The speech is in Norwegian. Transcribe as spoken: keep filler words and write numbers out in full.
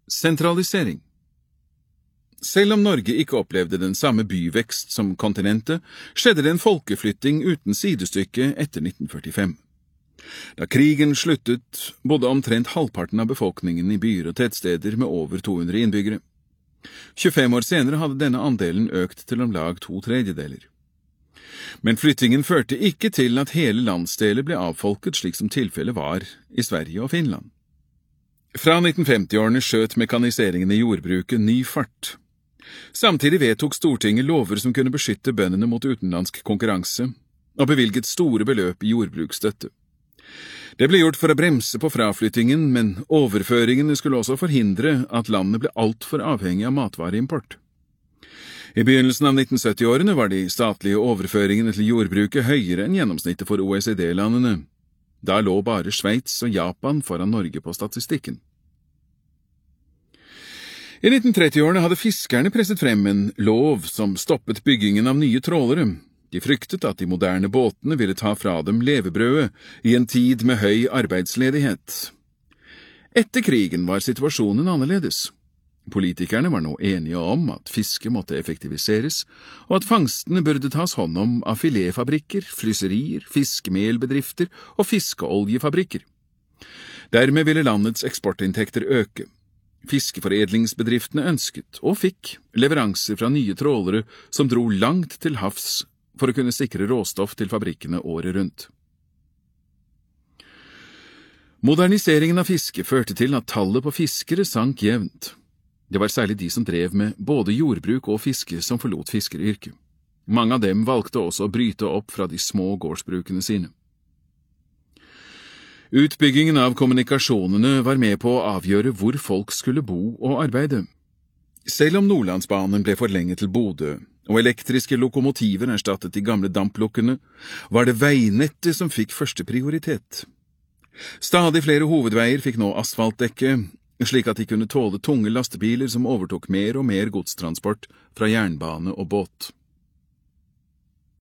Sentralisering. Selv om Norge ikke opplevde den samme byvekst som kontinentet, skjedde det en folkeflytting uten sidestykke etter nitten førtifem. Da krigen sluttet, bodde omtrent halvparten av befolkningen i byer og tettsteder med over to hundre innbyggere. tjuefem år senere hadde denne andelen økt til om lag to tredjedeler. Men flyttingen førte ikke til at hele landsdeler ble avfolket slik som tilfellet var i Sverige og Finland. Fra nitten femti-årene skjøt mekaniseringen i jordbruket ny fart. Samtidig vedtok Stortinget lover som kunne beskytte bøndene mot utenlandsk konkurranse, og bevilget store beløp i jordbruksstøtte. Det ble gjort for å bremse på fraflyttingen, men overføringene skulle også forhindre at landet ble alt for avhengig av matvareimport. I begynnelsen av nitten sytti-årene var de statlige overføringene til jordbruket høyere enn gjennomsnittet for O E C D-landene. Da lå bare Sveits og Japan foran Norge på statistikken. I nitten tretti-årene hadde fiskerne presset frem en lov som stoppet byggingen av nye trålere. De fryktet at de moderne båtene ville ta fra dem levebrødet i en tid med høy arbeidsledighet. Etter krigen var situasjonen annerledes. Politikerne var nå enige om at fiske måtte effektiviseres, og at fangstene burde tas hånd om av filetfabrikker, fryserier, fiskemelbedrifter og fiskeoljefabrikker. Dermed ville landets eksportinntekter øke. Fiskeforedlingsbedriftene ønsket, og fikk, leveranser fra nye trålere som dro langt til havs for å kunne sikre råstoff til fabrikkene året rundt. Moderniseringen av fiske førte til at tallet på fiskere sank jevnt. Det var særlig de som drev med både jordbruk og fiske som forlot fiskeryrket. Mange av dem valgte også å bryte opp fra de små gårdsbrukene sine. Utbyggingen av kommunikasjonene var med på å avgjøre hvor folk skulle bo og arbeide. Selv om Nordlandsbanen ble forlenget til Bodø, og elektriske lokomotiver erstattet de gamle damplokkene, var det veinettet som fikk første prioritet. Stadig flere hovedveier fikk nå asfaltdekke, slik at de kunne tåle tunge lastebiler som overtok mer og mer godstransport fra jernbane og båt.